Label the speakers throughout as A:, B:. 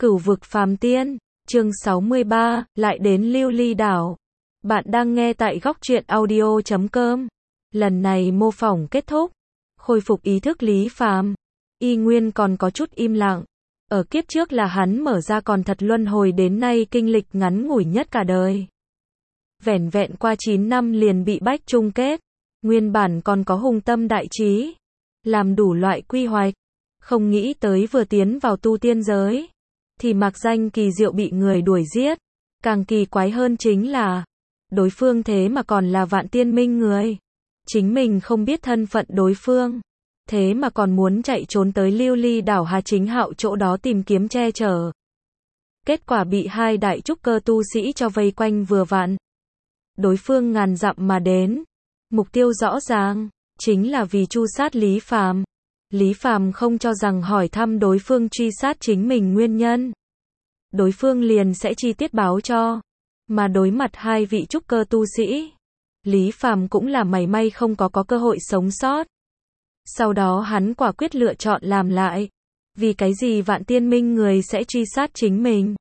A: Cửu vực phàm tiên, chương 63, lại đến Lưu Ly đảo. Bạn đang nghe tại góc truyện audio.com. Lần này mô phỏng kết thúc, khôi phục ý thức Lý Phàm. Y nguyên còn có chút im lặng. Ở kiếp trước là hắn mở ra còn thật luân hồi đến nay kinh lịch ngắn ngủi nhất cả đời. Vẻn vẹn qua 9 năm liền bị bách chung kết. Nguyên bản còn có hùng tâm đại trí, làm đủ loại quy hoạch. Không nghĩ tới vừa tiến vào tu tiên giới, thì mặc danh kỳ diệu bị người đuổi giết. Càng kỳ quái hơn chính là, đối phương thế mà còn là Vạn Tiên Minh người. Chính mình không biết thân phận đối phương, thế mà còn muốn chạy trốn tới Lưu Ly đảo Hà Chính Hạo chỗ đó tìm kiếm che chở. Kết quả bị hai đại trúc cơ tu sĩ cho vây quanh vừa vặn. Đối phương ngàn dặm mà đến, mục tiêu rõ ràng, chính là vì tru sát Lý Phàm. Lý Phàm không cho rằng hỏi thăm đối phương truy sát chính mình nguyên nhân, đối phương liền sẽ chi tiết báo cho. Mà đối mặt hai vị trúc cơ tu sĩ, Lý Phàm cũng là mảy may không có cơ hội sống sót. Sau đó hắn quả quyết lựa chọn làm lại. Vì cái gì Vạn Tiên Minh người sẽ truy sát chính mình?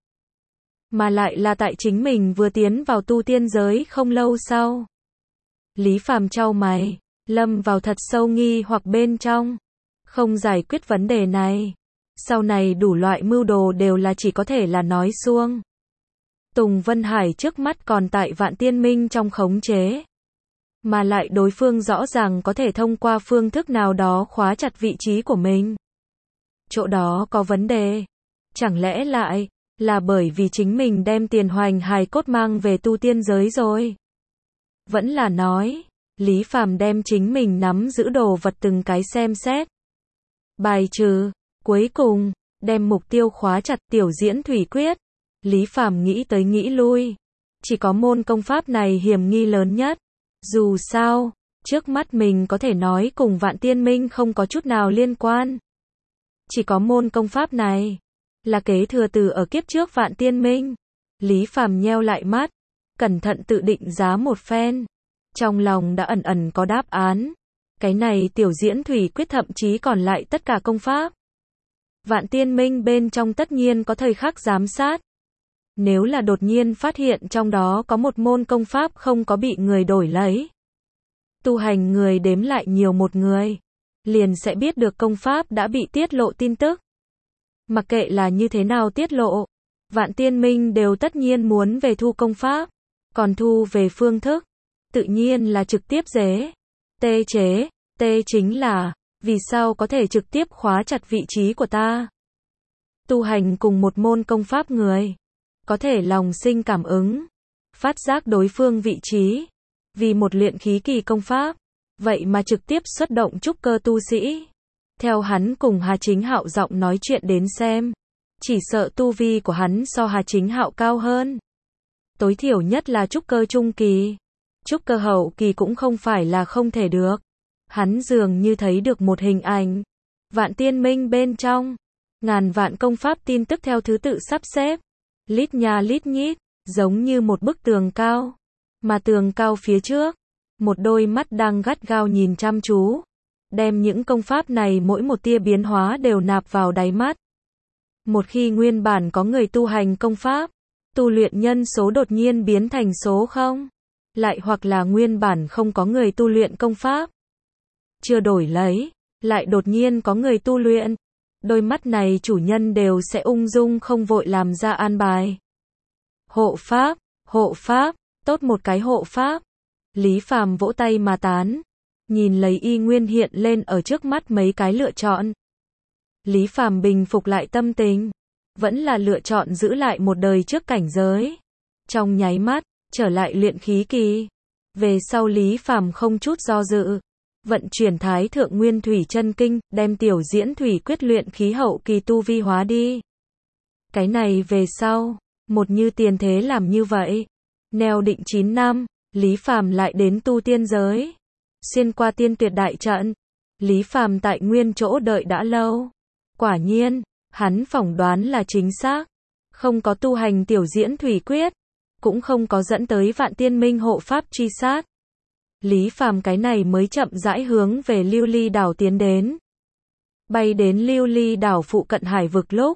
A: Mà lại là tại chính mình vừa tiến vào tu tiên giới không lâu sau. Lý Phàm chau mày, lâm vào thật sâu nghi hoặc bên trong. Không giải quyết vấn đề này, sau này đủ loại mưu đồ đều là chỉ có thể là nói suông. Tùng Vân Hải trước mắt còn tại Vạn Tiên Minh trong khống chế, mà lại đối phương rõ ràng có thể thông qua phương thức nào đó khóa chặt vị trí của mình. Chỗ đó có vấn đề. Chẳng lẽ lại là bởi vì chính mình đem Tiền Hoành hài cốt mang về tu tiên giới rồi? Vẫn là nói, Lý Phàm đem chính mình nắm giữ đồ vật từng cái xem xét, bài trừ, cuối cùng đem mục tiêu khóa chặt Tiểu Diễn Thủy Quyết. Lý Phàm nghĩ tới nghĩ lui, chỉ có môn công pháp này hiểm nghi lớn nhất. Dù sao, trước mắt mình có thể nói cùng Vạn Tiên Minh không có chút nào liên quan. Chỉ có môn công pháp này là kế thừa từ ở kiếp trước Vạn Tiên Minh. Lý Phàm nheo lại mắt, cẩn thận tự định giá một phen. Trong lòng đã ẩn ẩn có đáp án. Cái này Tiểu Diễn Thủy Quyết thậm chí còn lại tất cả công pháp Vạn Tiên Minh bên trong tất nhiên có thời khắc giám sát. Nếu là đột nhiên phát hiện trong đó có một môn công pháp không có bị người đổi lấy, tu hành người đếm lại nhiều một người, liền sẽ biết được công pháp đã bị tiết lộ tin tức. Mặc kệ là như thế nào tiết lộ, Vạn Tiên Minh đều tất nhiên muốn về thu công pháp. Còn thu về phương thức, tự nhiên là trực tiếp tê chế. Tê chính là, vì sao có thể trực tiếp khóa chặt vị trí của ta? Tu hành cùng một môn công pháp người, có thể lòng sinh cảm ứng, phát giác đối phương vị trí. Vì một luyện khí kỳ công pháp, vậy mà trực tiếp xuất động trúc cơ tu sĩ. Theo hắn cùng Hà Chính Hạo giọng nói chuyện đến xem, chỉ sợ tu vi của hắn so Hà Chính Hạo cao hơn. Tối thiểu nhất là trúc cơ trung kỳ. Trúc cơ hậu kỳ cũng không phải là không thể được. Hắn dường như thấy được một hình ảnh. Vạn Tiên Minh bên trong, ngàn vạn công pháp tin tức theo thứ tự sắp xếp, lít nha lít nhít, giống như một bức tường cao. Mà tường cao phía trước, một đôi mắt đang gắt gao nhìn chăm chú, đem những công pháp này mỗi một tia biến hóa đều nạp vào đáy mắt. Một khi nguyên bản có người tu hành công pháp, tu luyện nhân số đột nhiên biến thành số 0, lại hoặc là nguyên bản không có người tu luyện công pháp, chưa đổi lấy, lại đột nhiên có người tu luyện, đôi mắt này chủ nhân đều sẽ ung dung không vội làm ra an bài. Hộ pháp, tốt một cái hộ pháp. Lý Phàm vỗ tay mà tán, nhìn lấy y nguyên hiện lên ở trước mắt mấy cái lựa chọn. Lý Phàm bình phục lại tâm tình, vẫn là lựa chọn giữ lại một đời trước cảnh giới. Trong nháy mắt, trở lại luyện khí kỳ. Về sau Lý Phàm không chút do dự, vận chuyển Thái Thượng Nguyên Thủy Chân Kinh, đem Tiểu Diễn Thủy Quyết luyện khí hậu kỳ tu vi hóa đi. Cái này về sau, một như tiền thế làm như vậy. Neo định 9 năm, Lý Phàm lại đến tu tiên giới. Xuyên qua tiên tuyệt đại trận, Lý Phàm tại nguyên chỗ đợi đã lâu. Quả nhiên, hắn phỏng đoán là chính xác. Không có tu hành Tiểu Diễn Thủy Quyết, cũng không có dẫn tới Vạn Tiên Minh hộ pháp truy sát. Lý Phàm cái này mới chậm rãi hướng về Lưu Ly đảo tiến đến. Bay đến Lưu Ly đảo phụ cận hải vực lúc,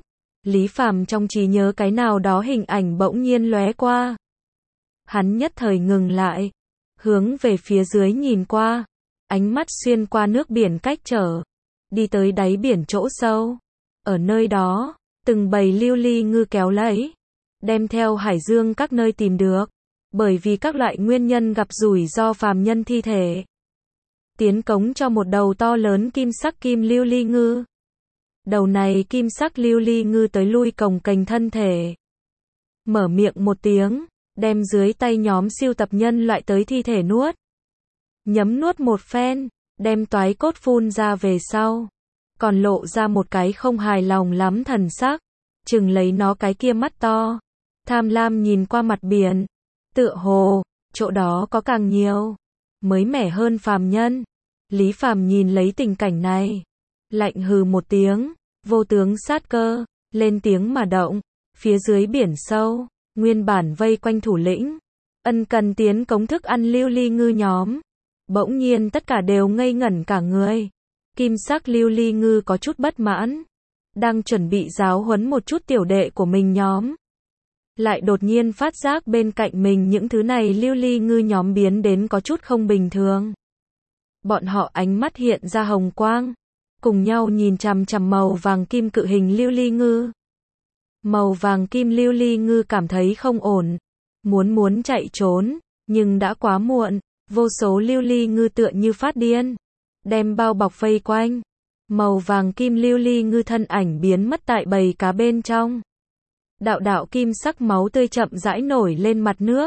A: Lý Phàm trong trí nhớ cái nào đó hình ảnh bỗng nhiên lóe qua. Hắn nhất thời ngừng lại, hướng về phía dưới nhìn qua, ánh mắt xuyên qua nước biển cách trở, đi tới đáy biển chỗ sâu. Ở nơi đó, từng bầy lưu ly ngư kéo lấy, đem theo hải dương các nơi tìm được, bởi vì các loại nguyên nhân gặp rủi ro phàm nhân thi thể. Tiến cống cho một đầu to lớn kim sắc kim lưu ly ngư. Đầu này kim sắc lưu ly ngư tới lui cồng kềnh thân thể. Mở miệng một tiếng, đem dưới tay nhóm siêu tập nhân loại tới thi thể nuốt. Nhấm nuốt một phen, đem toái cốt phun ra về sau. Còn lộ ra một cái không hài lòng lắm thần sắc, chừng lấy nó cái kia mắt to. Tham lam nhìn qua mặt biển. Tựa hồ, chỗ đó có càng nhiều, mới mẻ hơn phàm nhân. Lý Phàm nhìn lấy tình cảnh này. Lạnh hừ một tiếng, vô tướng sát cơ, lên tiếng mà động. Phía dưới biển sâu, nguyên bản vây quanh thủ lĩnh. Ân cần tiến cống thức ăn lưu ly ngư nhóm. Bỗng nhiên tất cả đều ngây ngẩn cả người. Kim sắc lưu ly ngư có chút bất mãn. Đang chuẩn bị giáo huấn một chút tiểu đệ của mình nhóm. Lại đột nhiên phát giác bên cạnh mình những thứ này lưu ly ngư nhóm biến đến có chút không bình thường. Bọn họ ánh mắt hiện ra hồng quang, cùng nhau nhìn chằm chằm màu vàng kim cự hình lưu ly ngư. Màu vàng kim lưu ly ngư cảm thấy không ổn, muốn chạy trốn, nhưng đã quá muộn, vô số lưu ly ngư tựa như phát điên, đem bao bọc vây quanh. Màu vàng kim lưu ly ngư thân ảnh biến mất tại bầy cá bên trong. Đạo đạo kim sắc máu tươi chậm rãi nổi lên mặt nước.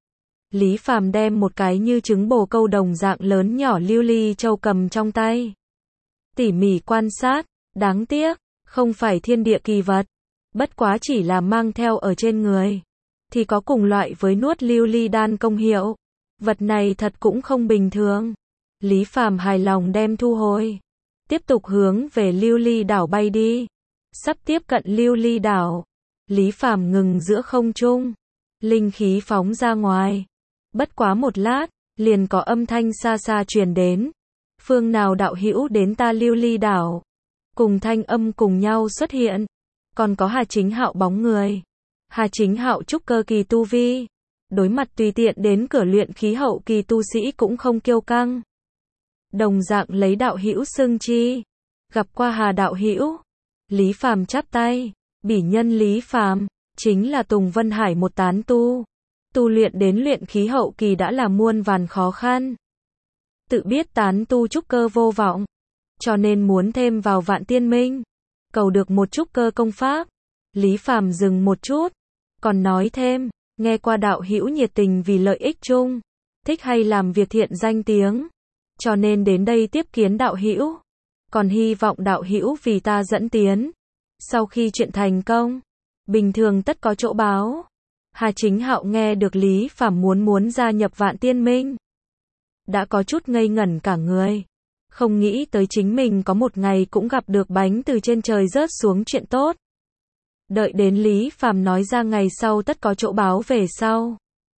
A: Lý Phàm đem một cái như trứng bồ câu đồng dạng lớn nhỏ lưu ly châu cầm trong tay. Tỉ mỉ quan sát, đáng tiếc, không phải thiên địa kỳ vật. Bất quá chỉ là mang theo ở trên người. Thì có cùng loại với nuốt lưu ly đan công hiệu. Vật này thật cũng không bình thường. Lý Phàm hài lòng đem thu hồi. Tiếp tục hướng về lưu ly đảo bay đi. Sắp tiếp cận lưu ly đảo. Lý Phàm ngừng giữa không trung. Linh khí phóng ra ngoài. Bất quá một lát, liền có âm thanh xa xa truyền đến. Phương nào đạo hữu đến ta lưu ly đảo. Cùng thanh âm cùng nhau xuất hiện. Còn có Hà Chính Hạo bóng người. Hà Chính Hạo trúc cơ kỳ tu vi. Đối mặt tùy tiện đến cửa luyện khí hậu kỳ tu sĩ cũng không kiêu căng. Đồng dạng lấy đạo hữu xưng chi. Gặp qua Hà đạo hữu. Lý Phàm chắp tay. Bỉ nhân Lý Phàm chính là Tùng Vân Hải một tán tu. Tu luyện đến luyện khí hậu kỳ đã là muôn vàn khó khăn. Tự biết tán tu trúc cơ vô vọng, cho nên muốn thêm vào Vạn Tiên Minh, cầu được một trúc cơ công pháp. Lý Phàm dừng một chút, còn nói thêm, nghe qua đạo hữu nhiệt tình vì lợi ích chung, thích hay làm việc thiện danh tiếng, cho nên đến đây tiếp kiến đạo hữu, còn hy vọng đạo hữu vì ta dẫn tiến. Sau khi chuyện thành công, bình thường tất có chỗ báo. Hà Chính Hạo nghe được Lý Phàm muốn gia nhập Vạn Tiên Minh, đã có chút ngây ngẩn cả người, không nghĩ tới chính mình có một ngày cũng gặp được bánh từ trên trời rớt xuống chuyện tốt. Đợi đến Lý Phàm nói ra ngày sau tất có chỗ báo về sau,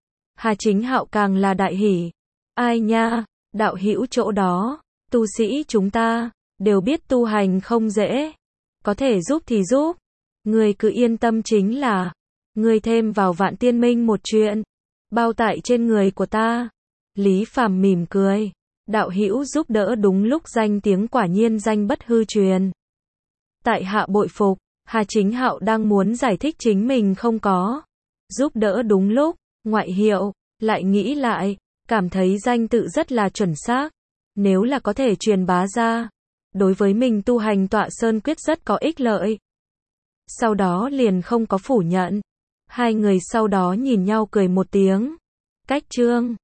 A: Hà Chính Hạo càng là đại hỉ. Ai nha, đạo hữu chỗ đó, tu sĩ chúng ta đều biết tu hành không dễ, có thể giúp thì giúp, người cứ yên tâm, chính là người thêm vào Vạn Tiên Minh một chuyện, bao tại trên người của ta. Lý Phàm mỉm cười, đạo hữu giúp đỡ đúng lúc, danh tiếng quả nhiên danh bất hư truyền. Tại hạ bội phục. Hà Chính Hạo đang muốn giải thích chính mình không có giúp đỡ đúng lúc, ngoại hiệu, lại nghĩ lại, cảm thấy danh tự rất là chuẩn xác. Nếu là có thể truyền bá ra, đối với mình tu hành tọa sơn quyết rất có ích lợi. Sau đó liền không có phủ nhận. Hai người sau đó nhìn nhau cười một tiếng. Cách chương